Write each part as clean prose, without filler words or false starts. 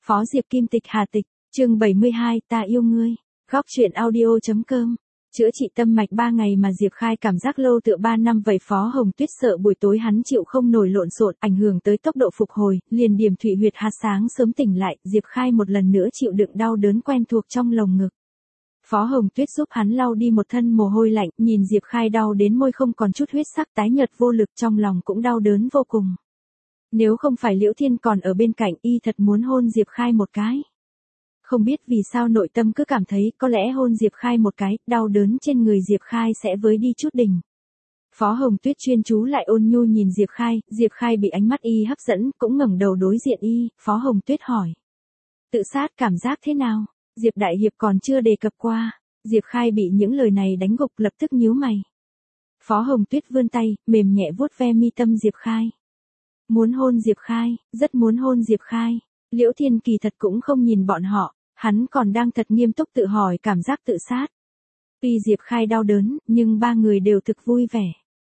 Phó Diệp Kim Tịch Hà Tịch, chương 72, ta yêu ngươi. Góc truyện audio.com. Chữa trị tâm mạch 3 ngày mà Diệp Khai cảm giác lâu tựa 3 năm vậy. Phó Hồng Tuyết sợ buổi tối hắn chịu không nổi lộn xộn, ảnh hưởng tới tốc độ phục hồi, liền điểm thủy huyệt hạt sáng sớm tỉnh lại, Diệp Khai một lần nữa chịu đựng đau đớn quen thuộc trong lồng ngực. Phó Hồng Tuyết giúp hắn lau đi một thân mồ hôi lạnh, nhìn Diệp Khai đau đến môi không còn chút huyết sắc, tái nhợt vô lực, trong lòng cũng đau đớn vô cùng. Nếu không phải Liễu Thiên còn ở bên cạnh, y thật muốn hôn Diệp Khai một cái. Không biết vì sao nội tâm cứ cảm thấy có lẽ hôn Diệp Khai một cái, đau đớn trên người Diệp Khai sẽ với đi chút đỉnh. Phó Hồng Tuyết chuyên chú lại ôn nhu nhìn Diệp Khai bị ánh mắt y hấp dẫn, cũng ngẩng đầu đối diện y. Phó Hồng Tuyết hỏi: tự sát cảm giác thế nào? Diệp Đại Hiệp còn chưa đề cập qua. Diệp Khai bị những lời này đánh gục, lập tức nhíu mày. Phó Hồng Tuyết vươn tay, mềm nhẹ vuốt ve mi tâm Diệp Khai. Muốn hôn Diệp Khai, rất muốn hôn Diệp Khai. Liễu Thiên kỳ thật cũng không nhìn bọn họ, hắn còn đang thật nghiêm túc tự hỏi cảm giác tự sát. Tuy Diệp Khai đau đớn, nhưng ba người đều thực vui vẻ.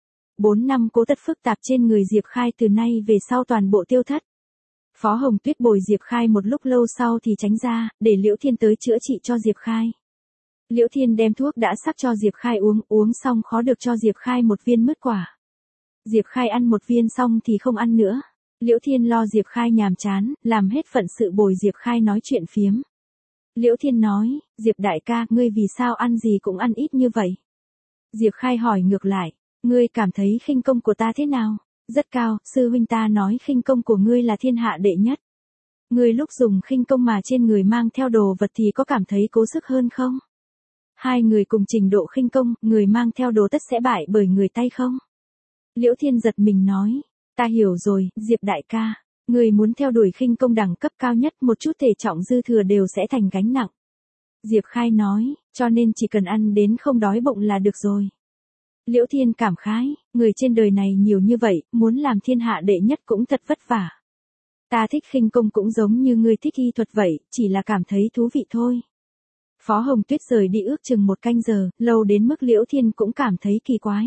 4 năm cố tật phức tạp trên người Diệp Khai từ nay về sau toàn bộ tiêu thất. Phó Hồng Tuyết bồi Diệp Khai một lúc lâu sau thì tránh ra, để Liễu Thiên tới chữa trị cho Diệp Khai. Liễu Thiên đem thuốc đã sắc cho Diệp Khai uống xong khó được cho Diệp Khai một viên mứt quả. Diệp Khai ăn một viên xong thì không ăn nữa. Liễu Thiên lo Diệp Khai nhàm chán, làm hết phận sự bồi Diệp Khai nói chuyện phiếm. Liễu Thiên nói: Diệp đại ca, ngươi vì sao ăn gì cũng ăn ít như vậy? Diệp Khai hỏi ngược lại: ngươi cảm thấy khinh công của ta thế nào? Rất cao, sư huynh ta nói khinh công của ngươi là thiên hạ đệ nhất. Ngươi lúc dùng khinh công mà trên người mang theo đồ vật thì có cảm thấy cố sức hơn không? Hai người cùng trình độ khinh công, người mang theo đồ tất sẽ bại bởi người tay không? Liễu Thiên giật mình nói: ta hiểu rồi, Diệp đại ca. Người muốn theo đuổi khinh công đẳng cấp cao nhất, một chút thể trọng dư thừa đều sẽ thành gánh nặng. Diệp Khai nói: cho nên chỉ cần ăn đến không đói bụng là được rồi. Liễu Thiên cảm khái: người trên đời này nhiều như vậy, muốn làm thiên hạ đệ nhất cũng thật vất vả. Ta thích khinh công cũng giống như ngươi thích y thuật vậy, chỉ là cảm thấy thú vị thôi. Phó Hồng Tuyết rời đi ước chừng 1 canh giờ, lâu đến mức Liễu Thiên cũng cảm thấy kỳ quái.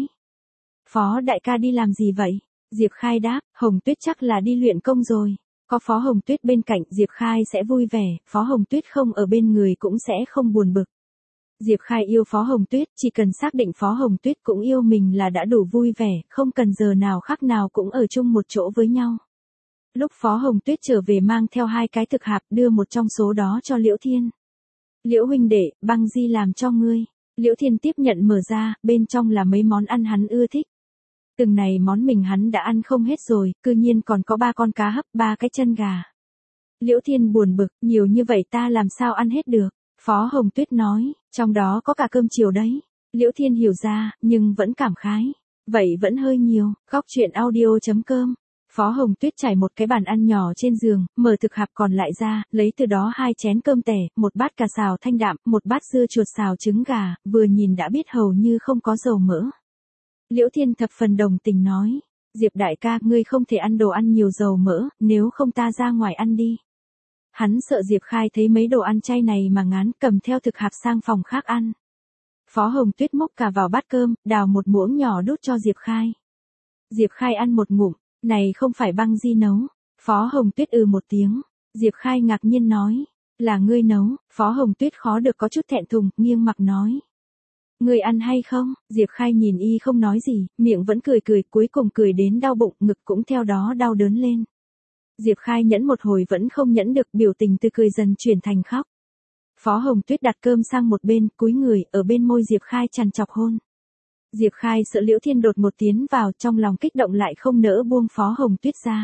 Phó đại ca đi làm gì vậy? Diệp Khai đáp: Hồng Tuyết chắc là đi luyện công rồi. Có Phó Hồng Tuyết bên cạnh, Diệp Khai sẽ vui vẻ, Phó Hồng Tuyết không ở bên người cũng sẽ không buồn bực. Diệp Khai yêu Phó Hồng Tuyết, chỉ cần xác định Phó Hồng Tuyết cũng yêu mình là đã đủ vui vẻ, không cần giờ nào khác nào cũng ở chung một chỗ với nhau. Lúc Phó Hồng Tuyết trở về mang theo 2 cái thực hạp, đưa một trong số đó cho Liễu Thiên. Liễu huynh đệ, băng di làm cho ngươi. Liễu Thiên tiếp nhận mở ra, bên trong là mấy món ăn hắn ưa thích. Từng này món mình hắn đã ăn không hết rồi, cư nhiên còn có 3 con cá hấp, 3 cái chân gà. Liễu Thiên buồn bực: nhiều như vậy ta làm sao ăn hết được? Phó Hồng Tuyết nói: trong đó có cả cơm chiều đấy. Liễu Thiên hiểu ra, nhưng vẫn cảm khái: vậy vẫn hơi nhiều. Góc truyện audio.com. Phó Hồng Tuyết trải một cái bàn ăn nhỏ trên giường, mở thực hạp còn lại ra, lấy từ đó 2 chén cơm tẻ, 1 bát cà xào thanh đạm, 1 bát dưa chuột xào trứng gà, vừa nhìn đã biết hầu như không có dầu mỡ. Liễu Thiên thập phần đồng tình nói: Diệp đại ca, ngươi không thể ăn đồ ăn nhiều dầu mỡ, nếu không ta ra ngoài ăn đi. Hắn sợ Diệp Khai thấy mấy đồ ăn chay này mà ngán, cầm theo thực hạp sang phòng khác ăn. Phó Hồng Tuyết múc cả vào bát cơm, đào một muỗng nhỏ đút cho Diệp Khai. Diệp Khai ăn một ngụm: này không phải băng di nấu. Phó Hồng Tuyết một tiếng. Diệp Khai ngạc nhiên nói: là ngươi nấu? Phó Hồng Tuyết khó được có chút thẹn thùng, nghiêng mặt nói: ngươi ăn hay không? Diệp Khai nhìn y không nói gì, miệng vẫn cười, cuối cùng cười đến đau bụng, ngực cũng theo đó đau đớn lên. Diệp Khai nhẫn một hồi vẫn không nhẫn được, biểu tình từ cười dần chuyển thành khóc. Phó Hồng Tuyết đặt cơm sang một bên, cúi người, ở bên môi Diệp Khai trằn trọc hôn. Diệp Khai sợ Liễu Thiên đột ngột tiến vào, trong lòng kích động lại không nỡ buông Phó Hồng Tuyết ra.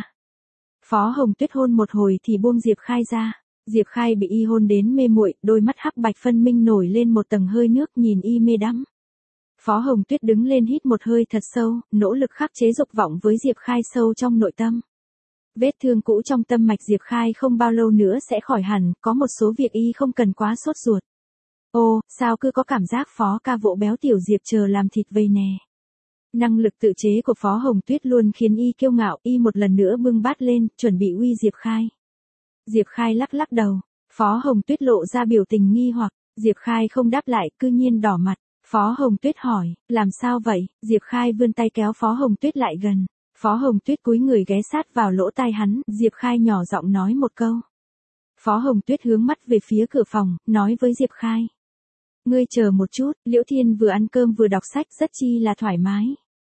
Phó Hồng Tuyết hôn một hồi thì buông Diệp Khai ra. Diệp Khai bị y hôn đến mê muội, đôi mắt hắc bạch phân minh nổi lên một tầng hơi nước, nhìn y mê đắm. Phó Hồng Tuyết đứng lên hít một hơi thật sâu, nỗ lực khắc chế dục vọng với Diệp Khai sâu trong nội tâm. Vết thương cũ trong tâm mạch Diệp Khai không bao lâu nữa sẽ khỏi hẳn, có một số việc y không cần quá sốt ruột. Ô, sao cứ có cảm giác Phó ca vỗ béo tiểu Diệp chờ làm thịt vây nè. Năng lực tự chế của Phó Hồng Tuyết luôn khiến y kiêu ngạo, y một lần nữa bưng bát lên, chuẩn bị uy Diệp Khai. Diệp Khai lắc lắc đầu. Phó Hồng Tuyết lộ ra biểu tình nghi hoặc. Diệp Khai không đáp lại, cư nhiên đỏ mặt. Phó Hồng Tuyết hỏi: làm sao vậy? Diệp Khai vươn tay kéo Phó Hồng Tuyết lại gần. Phó Hồng Tuyết cúi người ghé sát vào lỗ tai hắn, Diệp Khai nhỏ giọng nói một câu: Phó Hồng Tuyết hướng mắt về phía cửa phòng, nói với Diệp Khai. Ngươi chờ một chút, Liễu Thiên vừa ăn cơm vừa đọc sách rất chi là thoải mái.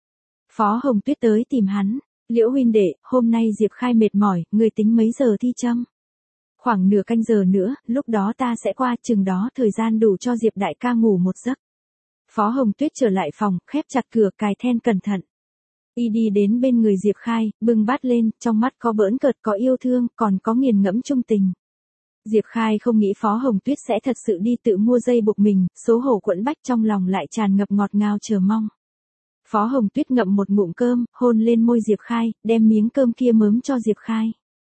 Phó Hồng Tuyết tới tìm hắn. Liễu huynh đệ, hôm nay Diệp Khai mệt mỏi, ngươi tính mấy giờ thi châm? Khoảng nửa canh giờ nữa, lúc đó ta sẽ qua, chừng đó thời gian đủ cho Diệp đại ca ngủ một giấc. Phó Hồng Tuyết trở lại phòng, khép chặt cửa, cài then cẩn thận. Y đi đến bên người Diệp Khai, bưng bát lên, trong mắt có bỡn cợt, có yêu thương, còn có nghiền ngẫm trung tình. Diệp Khai không nghĩ Phó Hồng Tuyết sẽ thật sự đi tự mua dây buộc mình, xấu hổ quẫn bách trong lòng lại tràn ngập ngọt ngào chờ mong. Phó Hồng Tuyết ngậm một ngụm cơm, hôn lên môi Diệp Khai, đem miếng cơm kia mớm cho Diệp Khai.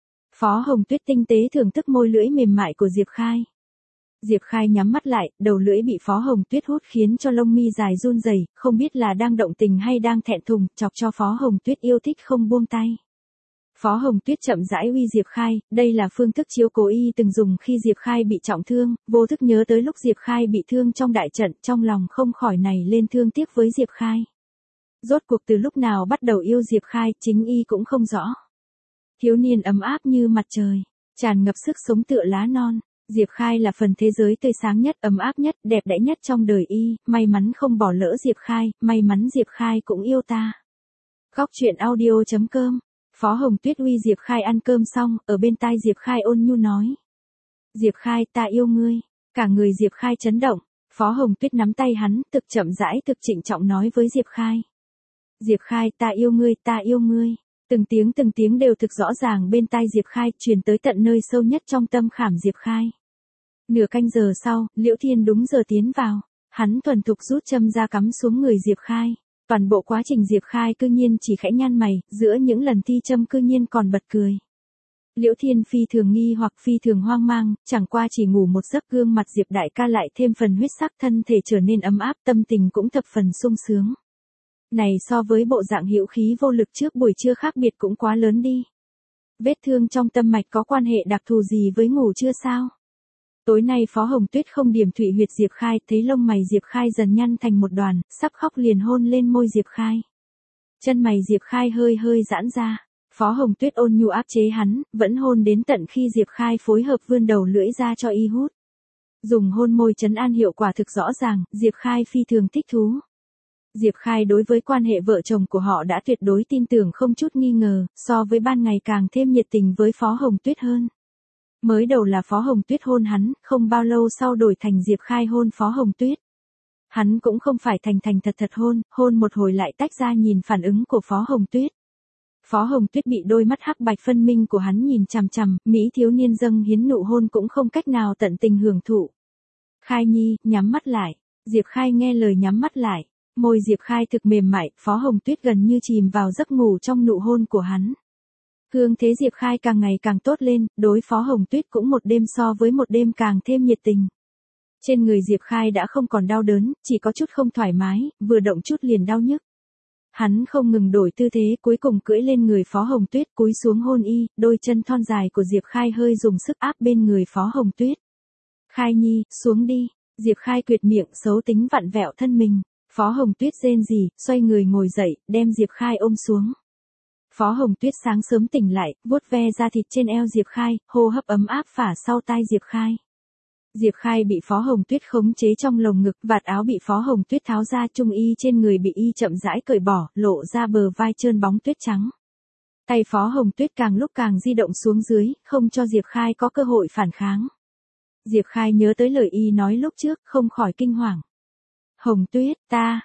Phó Hồng Tuyết tinh tế thưởng thức môi lưỡi mềm mại của Diệp Khai. Diệp Khai nhắm mắt lại, đầu lưỡi bị Phó Hồng Tuyết hút khiến cho lông mi dài run rẩy, không biết là đang động tình hay đang thẹn thùng, chọc cho Phó Hồng Tuyết yêu thích không buông tay. Phó Hồng Tuyết chậm rãi uy Diệp Khai, đây là phương thức chiếu cố y từng dùng khi Diệp Khai bị trọng thương, vô thức nhớ tới lúc Diệp Khai bị thương trong đại trận, trong lòng không khỏi nảy lên thương tiếc với Diệp Khai. Rốt cuộc từ lúc nào bắt đầu yêu Diệp Khai, chính y cũng không rõ. Thiếu niên ấm áp như mặt trời, tràn ngập sức sống tựa lá non. Diệp Khai là phần thế giới tươi sáng nhất, ấm áp nhất, đẹp đẽ nhất trong đời y, may mắn không bỏ lỡ Diệp Khai, may mắn Diệp Khai cũng yêu ta. Góc truyện audio.com. Phó Hồng Tuyết uy Diệp Khai ăn cơm xong, ở bên tai Diệp Khai ôn nhu nói. Diệp Khai, ta yêu ngươi. Cả người Diệp Khai chấn động, Phó Hồng Tuyết nắm tay hắn, thực chậm rãi thực trịnh trọng nói với Diệp Khai. Diệp Khai, ta yêu ngươi, ta yêu ngươi. Từng tiếng đều thực rõ ràng bên tai Diệp Khai, truyền tới tận nơi sâu nhất trong tâm khảm Diệp Khai. Nửa canh giờ sau, Liễu Thiên đúng giờ tiến vào. Hắn thuần thục rút châm ra cắm xuống người Diệp Khai. Toàn bộ quá trình Diệp Khai cư nhiên chỉ khẽ nhăn mày, giữa những lần thi châm cư nhiên còn bật cười. Liễu Thiên phi thường nghi hoặc phi thường hoang mang, chẳng qua chỉ ngủ một giấc, gương mặt Diệp đại ca lại thêm phần huyết sắc, thân thể trở nên ấm áp, tâm tình cũng thập phần sung sướng. Này so với bộ dạng hữu khí vô lực trước buổi trưa khác biệt cũng quá lớn đi. Vết thương trong tâm mạch có quan hệ đặc thù gì với ngủ trưa sao? Tối nay Phó Hồng Tuyết không điểm thủy huyệt Diệp Khai, thấy lông mày Diệp Khai dần nhăn thành một đoàn, sắp khóc liền hôn lên môi Diệp Khai. Chân mày Diệp Khai hơi hơi giãn ra, Phó Hồng Tuyết ôn nhu áp chế hắn, vẫn hôn đến tận khi Diệp Khai phối hợp vươn đầu lưỡi ra cho y hút. Dùng hôn môi trấn an hiệu quả thực rõ ràng, Diệp Khai phi thường thích thú. Diệp Khai đối với quan hệ vợ chồng của họ đã tuyệt đối tin tưởng không chút nghi ngờ, so với ban ngày càng thêm nhiệt tình với Phó Hồng Tuyết hơn. Mới đầu là Phó Hồng Tuyết hôn hắn, không bao lâu sau đổi thành Diệp Khai hôn Phó Hồng Tuyết. Hắn cũng không phải thành thật hôn một hồi lại tách ra nhìn phản ứng của Phó Hồng Tuyết. Phó Hồng Tuyết bị đôi mắt hắc bạch phân minh của hắn nhìn chằm chằm, mỹ thiếu niên dâng hiến nụ hôn cũng không cách nào tận tình hưởng thụ. Khai nhi, nhắm mắt lại. Diệp Khai nghe lời nhắm mắt lại. Môi Diệp Khai thực mềm mại, Phó Hồng Tuyết gần như chìm vào giấc ngủ trong nụ hôn của hắn. Hương thế Diệp Khai càng ngày càng tốt lên, đối Phó Hồng Tuyết cũng một đêm so với một đêm càng thêm nhiệt tình. Trên người Diệp Khai đã không còn đau đớn, chỉ có chút không thoải mái, vừa động chút liền đau nhức. Hắn không ngừng đổi tư thế, cuối cùng cưỡi lên người Phó Hồng Tuyết, cúi xuống hôn y, đôi chân thon dài của Diệp Khai hơi dùng sức áp bên người Phó Hồng Tuyết. Khai nhi, xuống đi. Diệp Khai quyệt miệng, xấu tính vặn vẹo thân mình. Phó Hồng Tuyết rên rỉ, xoay người ngồi dậy, đem Diệp Khai ôm xuống. Phó Hồng Tuyết sáng sớm tỉnh lại, vuốt ve da thịt trên eo Diệp Khai, hô hấp ấm áp phả sau tai Diệp Khai. Diệp Khai bị Phó Hồng Tuyết khống chế trong lồng ngực, vạt áo bị Phó Hồng Tuyết tháo ra, trung y trên người bị y chậm rãi cởi bỏ, lộ ra bờ vai trơn bóng tuyết trắng. Tay Phó Hồng Tuyết càng lúc càng di động xuống dưới, không cho Diệp Khai có cơ hội phản kháng. Diệp Khai nhớ tới lời y nói lúc trước, không khỏi kinh hoàng. Hồng Tuyết, ta,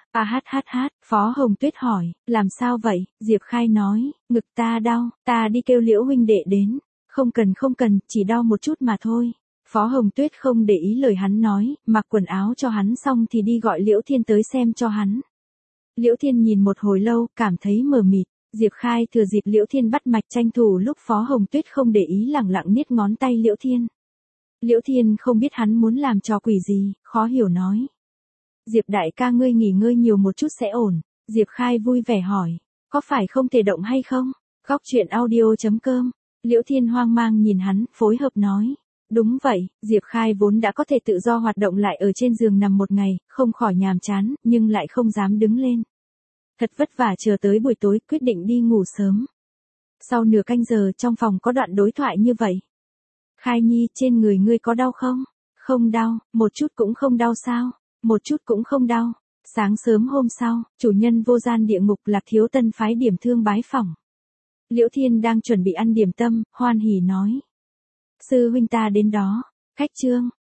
Phó Hồng Tuyết hỏi, làm sao vậy? Diệp Khai nói, ngực ta đau, ta đi kêu Liễu huynh đệ đến. Không cần, chỉ đau một chút mà thôi. Phó Hồng Tuyết không để ý lời hắn nói, mặc quần áo cho hắn xong thì đi gọi Liễu Thiên tới xem cho hắn. Liễu Thiên nhìn một hồi lâu, cảm thấy mờ mịt. Diệp Khai thừa dịp Liễu Thiên bắt mạch tranh thủ lúc Phó Hồng Tuyết không để ý lẳng lặng niết ngón tay Liễu Thiên. Liễu Thiên không biết hắn muốn làm trò quỷ gì, khó hiểu nói. Diệp đại ca ngươi nghỉ ngơi nhiều một chút sẽ ổn. Diệp Khai vui vẻ hỏi, có phải không thể động hay không? Góc truyện audio.com. Liễu Thiên hoang mang nhìn hắn, phối hợp nói. Đúng vậy, Diệp Khai vốn đã có thể tự do hoạt động lại ở trên giường nằm một ngày, không khỏi nhàm chán, nhưng lại không dám đứng lên. Thật vất vả chờ tới buổi tối, quyết định đi ngủ sớm. Sau nửa canh giờ trong phòng có đoạn đối thoại như vậy. Khai Nhi, trên người ngươi có đau không? Không đau, một chút cũng không đau sao? Một chút cũng không đau. Sáng sớm hôm sau, chủ nhân vô gian địa ngục Lạc Thiếu Tân phái điểm thương bái phỏng. Liễu Thiên đang chuẩn bị ăn điểm tâm, hoan hỉ nói. Sư huynh ta đến đó. Khách trương,